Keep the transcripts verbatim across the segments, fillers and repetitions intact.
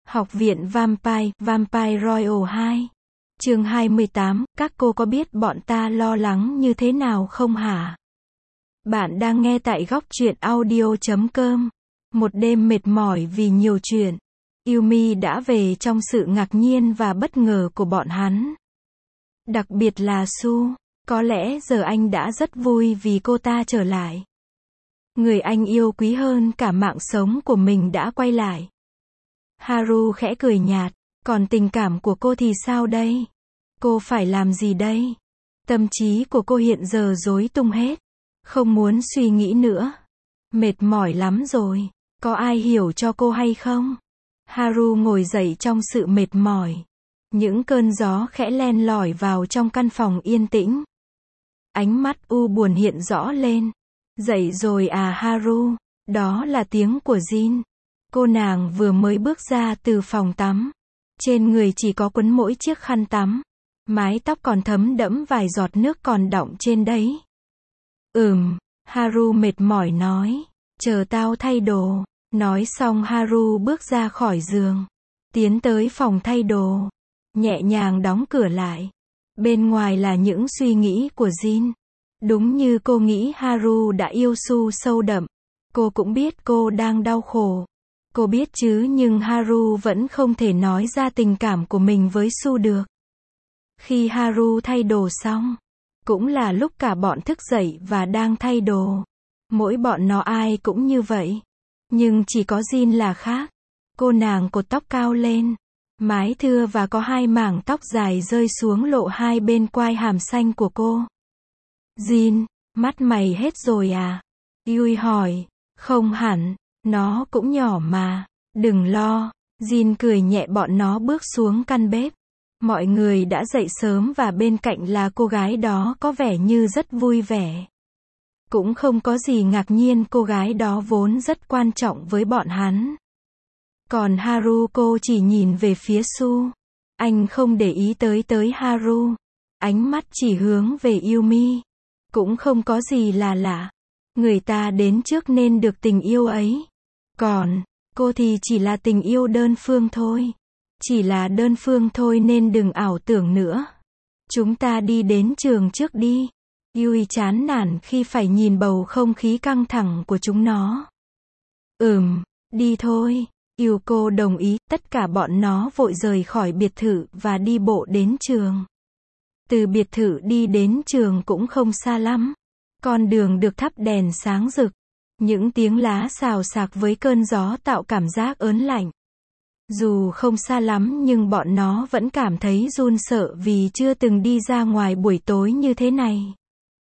Học viện Vampire, Vampire Royale hai. Chương hai mươi tám, các cô có biết bọn ta lo lắng như thế nào không hả? Bạn đang nghe tại góc truyện audio chấm com. Một đêm mệt mỏi vì nhiều chuyện. Yumi đã về trong sự ngạc nhiên và bất ngờ của bọn hắn. Đặc biệt là Su. Có lẽ giờ anh đã rất vui vì cô ta trở lại. Người anh yêu quý hơn cả mạng sống của mình đã quay lại. Haru khẽ cười nhạt, còn tình cảm của cô thì sao đây? Cô phải làm gì đây? Tâm trí của cô hiện giờ rối tung hết. Không muốn suy nghĩ nữa. Mệt mỏi lắm rồi. Có ai hiểu cho cô hay không? Haru ngồi dậy trong sự mệt mỏi. Những cơn gió khẽ len lỏi vào trong căn phòng yên tĩnh. Ánh mắt u buồn hiện rõ lên. Dậy rồi à Haru? Đó là tiếng của Jin. Cô nàng vừa mới bước ra từ phòng tắm. Trên người chỉ có quấn mỗi chiếc khăn tắm. Mái tóc còn thấm đẫm vài giọt nước còn đọng trên đấy. Ừm, Haru mệt mỏi nói. Chờ tao thay đồ. Nói xong Haru bước ra khỏi giường. Tiến tới phòng thay đồ. Nhẹ nhàng đóng cửa lại. Bên ngoài là những suy nghĩ của Jin. Đúng như cô nghĩ Haru đã yêu Su sâu đậm. Cô cũng biết cô đang đau khổ. Cô biết chứ nhưng Haru vẫn không thể nói ra tình cảm của mình với Su được. Khi Haru thay đồ xong, cũng là lúc cả bọn thức dậy và đang thay đồ. Mỗi bọn nó ai cũng như vậy. Nhưng chỉ có Jin là khác. Cô nàng cột tóc cao lên. Mái thưa và có hai mảng tóc dài rơi xuống lộ hai bên quai hàm xanh của cô. Jin, mắt mày hết rồi à? Yui hỏi. Không hẳn, nó cũng nhỏ mà. Đừng lo. Jin cười nhẹ bọn nó bước xuống căn bếp. Mọi người đã dậy sớm và bên cạnh là cô gái đó có vẻ như rất vui vẻ. Cũng không có gì ngạc nhiên, cô gái đó vốn rất quan trọng với bọn hắn. Còn Haru cô chỉ nhìn về phía Su. Anh không để ý tới tới Haru. Ánh mắt chỉ hướng về Yumi. Cũng không có gì là lạ. Người ta đến trước nên được tình yêu ấy. Còn, cô thì chỉ là tình yêu đơn phương thôi. Chỉ là đơn phương thôi nên đừng ảo tưởng nữa. Chúng ta đi đến trường trước đi. Yui chán nản khi phải nhìn bầu không khí căng thẳng của chúng nó. Ừm, đi thôi. Yuko đồng ý, tất cả bọn nó vội rời khỏi biệt thự và đi bộ đến trường. Từ biệt thự đi đến trường cũng không xa lắm. Con đường được thắp đèn sáng rực. Những tiếng lá xào xạc với cơn gió tạo cảm giác ớn lạnh. Dù không xa lắm nhưng bọn nó vẫn cảm thấy run sợ vì chưa từng đi ra ngoài buổi tối như thế này.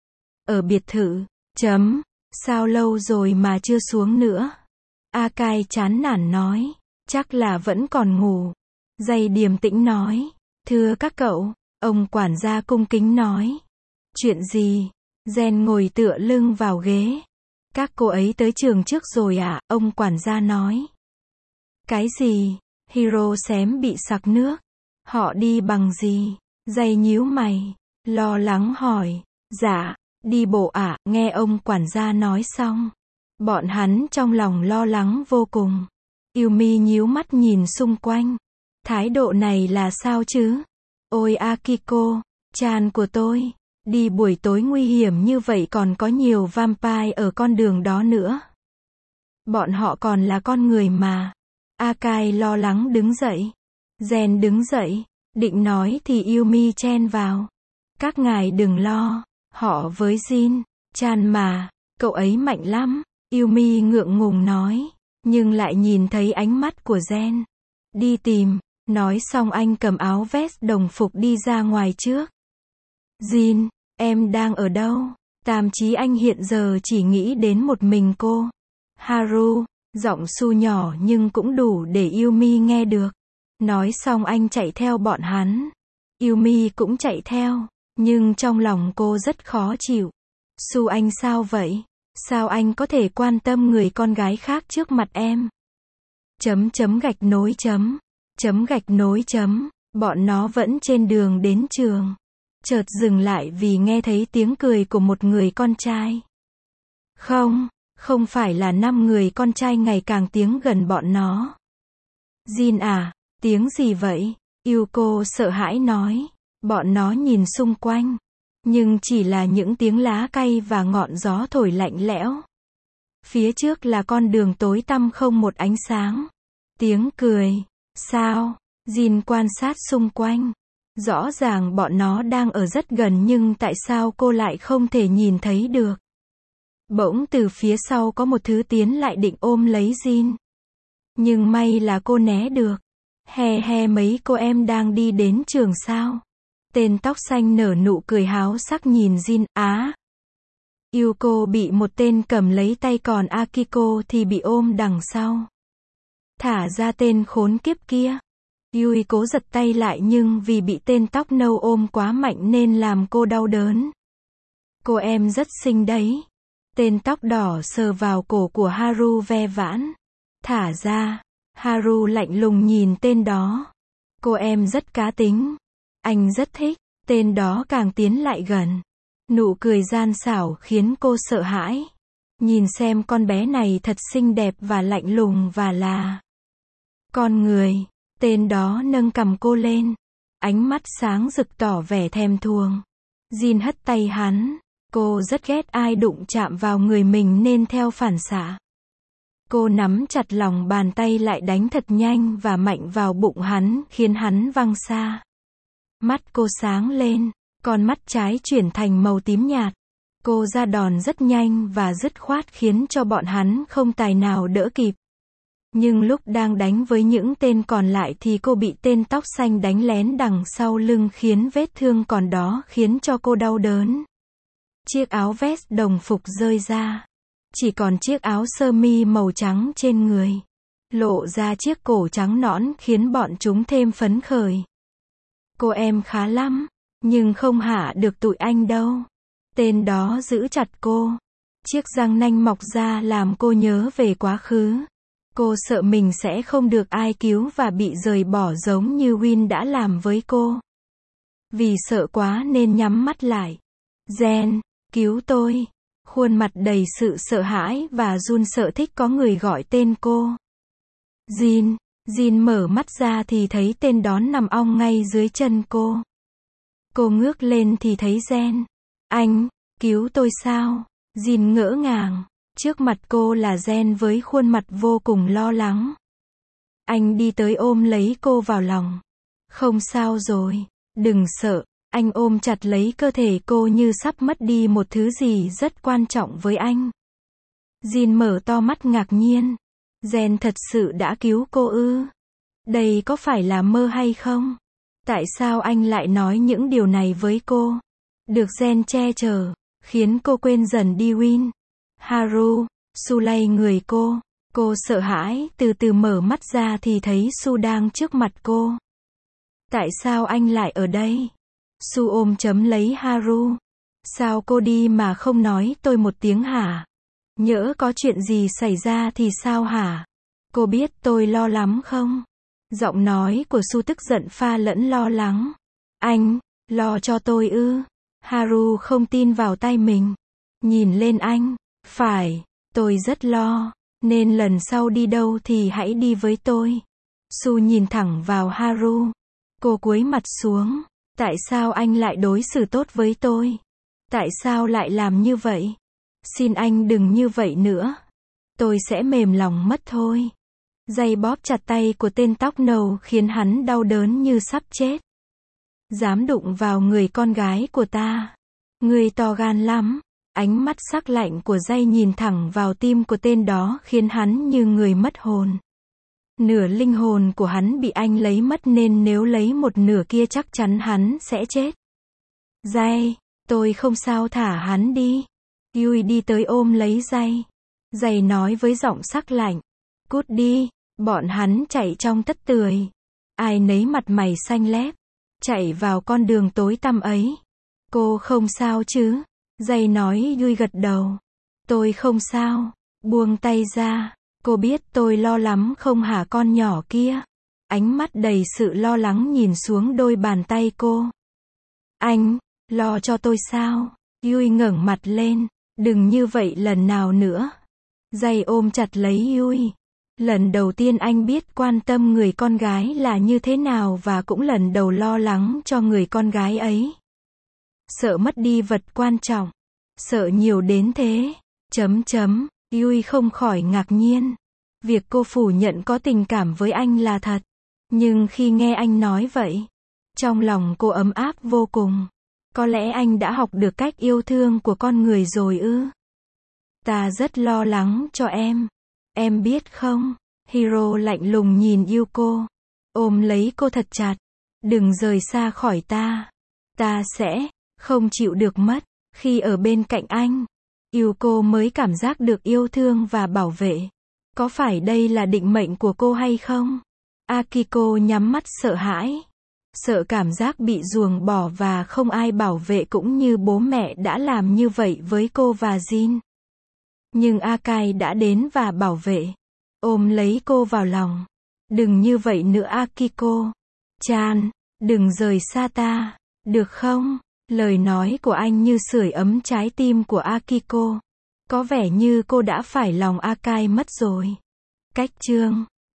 Ở biệt thự, chấm, sao lâu rồi mà chưa xuống nữa? Akai chán nản nói, chắc là vẫn còn ngủ. Dây điềm tĩnh nói, thưa các cậu, ông quản gia cung kính nói. Chuyện gì? Gen ngồi tựa lưng vào ghế. Các cô ấy tới trường trước rồi à? Ông quản gia nói. Cái gì? Hiro xém bị sặc nước. Họ đi bằng gì? Dây nhíu mày, lo lắng hỏi. Dạ, đi bộ ạ. Nghe ông quản gia nói xong, bọn hắn trong lòng lo lắng vô cùng. Yumi nhíu mắt nhìn xung quanh. Thái độ này là sao chứ? Ôi Akiko, chan của tôi, đi buổi tối nguy hiểm như vậy còn có nhiều vampire ở con đường đó nữa. Bọn họ còn là con người mà. Akai lo lắng đứng dậy. Gen đứng dậy, định nói thì Yumi chen vào. Các ngài đừng lo, họ với Jin, chan mà, cậu ấy mạnh lắm. Yumi ngượng ngùng nói, nhưng lại nhìn thấy ánh mắt của Gen. Đi tìm, nói xong anh cầm áo vest đồng phục đi ra ngoài trước. Jin, em đang ở đâu? Tam chí anh hiện giờ chỉ nghĩ đến một mình cô. Haru, giọng Su nhỏ nhưng cũng đủ để Yumi nghe được. Nói xong anh chạy theo bọn hắn. Yumi cũng chạy theo, nhưng trong lòng cô rất khó chịu. Su anh sao vậy? Sao anh có thể quan tâm người con gái khác trước mặt em? Chấm chấm gạch nối chấm. Chấm gạch nối chấm. Bọn nó vẫn trên đường đến trường. Chợt dừng lại vì nghe thấy tiếng cười của một người con trai. Không, không phải là năm người con trai ngày càng tiến gần bọn nó. Jin à, Tiếng gì vậy? Yuko sợ hãi nói. Bọn nó nhìn xung quanh. Nhưng chỉ là những tiếng lá cây và ngọn gió thổi lạnh lẽo. Phía trước là con đường tối tăm không một ánh sáng. Tiếng cười. Sao? Jin quan sát xung quanh. Rõ ràng bọn nó đang ở rất gần nhưng tại sao cô lại không thể nhìn thấy được? Bỗng từ phía sau có một thứ tiến lại định ôm lấy Jin. Nhưng may là cô né được. He he, mấy cô em đang đi đến trường sao? Tên tóc xanh nở nụ cười háo sắc nhìn Jin. Á! Yuko bị một tên cầm lấy tay, còn Akiko thì bị ôm đằng sau. Thả ra tên khốn kiếp kia. Yui cố giật tay lại nhưng vì bị tên tóc nâu ôm quá mạnh nên làm cô đau đớn. Cô em rất xinh đấy. Tên tóc đỏ sờ vào cổ của Haru ve vãn. Thả ra. Haru lạnh lùng nhìn tên đó. Cô em rất cá tính. Anh rất thích. Tên đó càng tiến lại gần. Nụ cười gian xảo khiến cô sợ hãi. Nhìn xem, con bé này thật xinh đẹp và lạnh lùng và là con người. Tên đó nâng cằm cô lên. Ánh mắt sáng rực tỏ vẻ thèm thuồng. Jin hất tay hắn. Cô rất ghét ai đụng chạm vào người mình nên theo phản xạ. Cô nắm chặt lòng bàn tay lại, đánh thật nhanh và mạnh vào bụng hắn, khiến hắn văng xa. Mắt cô sáng lên. Con mắt trái chuyển thành màu tím nhạt. Cô ra đòn rất nhanh và dứt khoát khiến cho bọn hắn không tài nào đỡ kịp. Nhưng lúc đang đánh với những tên còn lại thì cô bị tên tóc xanh đánh lén đằng sau lưng, khiến vết thương còn đó khiến cho cô đau đớn. Chiếc áo vest đồng phục rơi ra. Chỉ còn chiếc áo sơ mi màu trắng trên người. Lộ ra chiếc cổ trắng nõn khiến bọn chúng thêm phấn khởi. Cô em khá lắm. Nhưng không hạ được tụi anh đâu. Tên đó giữ chặt cô. Chiếc răng nanh mọc ra làm cô nhớ về quá khứ. Cô sợ mình sẽ không được ai cứu và bị rời bỏ giống như Win đã làm với cô. Vì sợ quá nên nhắm mắt lại. Jen, cứu tôi. Khuôn mặt đầy sự sợ hãi và run sợ thích có người gọi tên cô. Jin, Jin mở mắt ra thì thấy tên đó nằm ong ngay dưới chân cô. Cô ngước lên thì thấy Jen. Anh, cứu tôi sao? Jin ngỡ ngàng. Trước mặt cô là Jen với khuôn mặt vô cùng lo lắng. Anh đi tới ôm lấy cô vào lòng. Không sao rồi. Đừng sợ. Anh ôm chặt lấy cơ thể cô như sắp mất đi một thứ gì rất quan trọng với anh. Jin mở to mắt ngạc nhiên. Jen thật sự đã cứu cô ư? Đây có phải là mơ hay không? Tại sao anh lại nói những điều này với cô? Được Jen che chở, khiến cô quên dần đi Win. Haru, Su lay người cô. Cô sợ hãi, từ từ mở mắt ra thì thấy Su đang trước mặt cô. Tại sao anh lại ở đây? Su ôm chấm lấy Haru. Sao cô đi mà không nói tôi một tiếng hả? Nhỡ có chuyện gì xảy ra thì sao hả? Cô biết tôi lo lắm không? Giọng nói của Su tức giận pha lẫn lo lắng. Anh, lo cho tôi ư? Haru không tin vào tay mình. Nhìn lên anh. Phải, tôi rất lo. Nên lần sau đi đâu thì hãy đi với tôi. Su nhìn thẳng vào Haru. Cô cúi mặt xuống. Tại sao anh lại đối xử tốt với tôi? Tại sao lại làm như vậy? Xin anh đừng như vậy nữa. Tôi sẽ mềm lòng mất thôi. Dây bóp chặt tay của tên tóc nâu khiến hắn đau đớn như sắp chết. Dám đụng vào người con gái của ta. Người to gan lắm. Ánh mắt sắc lạnh của dây nhìn thẳng vào tim của tên đó khiến hắn như người mất hồn. Nửa linh hồn của hắn bị anh lấy mất nên nếu lấy một nửa kia chắc chắn hắn sẽ chết. Dây, tôi không sao, thả hắn đi. Yui đi tới ôm lấy dây. Dây nói với giọng sắc lạnh. Cút đi. Bọn hắn chạy trong tất tưởi. Ai nấy mặt mày xanh lét. Chạy vào con đường tối tăm ấy. Cô không sao chứ? Dây nói. Yui gật đầu. Tôi không sao. Buông tay ra. Cô biết tôi lo lắm không hả con nhỏ kia? Ánh mắt đầy sự lo lắng nhìn xuống đôi bàn tay cô. Anh, lo cho tôi sao? Yui ngẩng mặt lên. Đừng như vậy lần nào nữa. Dây ôm chặt lấy Yui. Lần đầu tiên anh biết quan tâm người con gái là như thế nào và cũng lần đầu lo lắng cho người con gái ấy. Sợ mất đi vật quan trọng. Sợ nhiều đến thế. Chấm chấm. Yui không khỏi ngạc nhiên. Việc cô phủ nhận có tình cảm với anh là thật. Nhưng khi nghe anh nói vậy, trong lòng cô ấm áp vô cùng. Có lẽ anh đã học được cách yêu thương của con người rồi ư? Ta rất lo lắng cho em. Em biết không? Hiro lạnh lùng nhìn Yuko. Ôm lấy cô thật chặt. Đừng rời xa khỏi ta. Ta sẽ không chịu được mất. Khi ở bên cạnh anh, Yuko mới cảm giác được yêu thương và bảo vệ. Có phải đây là định mệnh của cô hay không? Akiko nhắm mắt sợ hãi. Sợ cảm giác bị ruồng bỏ và không ai bảo vệ cũng như bố mẹ đã làm như vậy với cô và Jin. Nhưng Akai đã đến và bảo vệ. Ôm lấy cô vào lòng. Đừng như vậy nữa Akiko. Chan, đừng rời xa ta. Được không? Lời nói của anh như sưởi ấm trái tim của Akiko. Có vẻ như cô đã phải lòng Akai mất rồi. Cách chương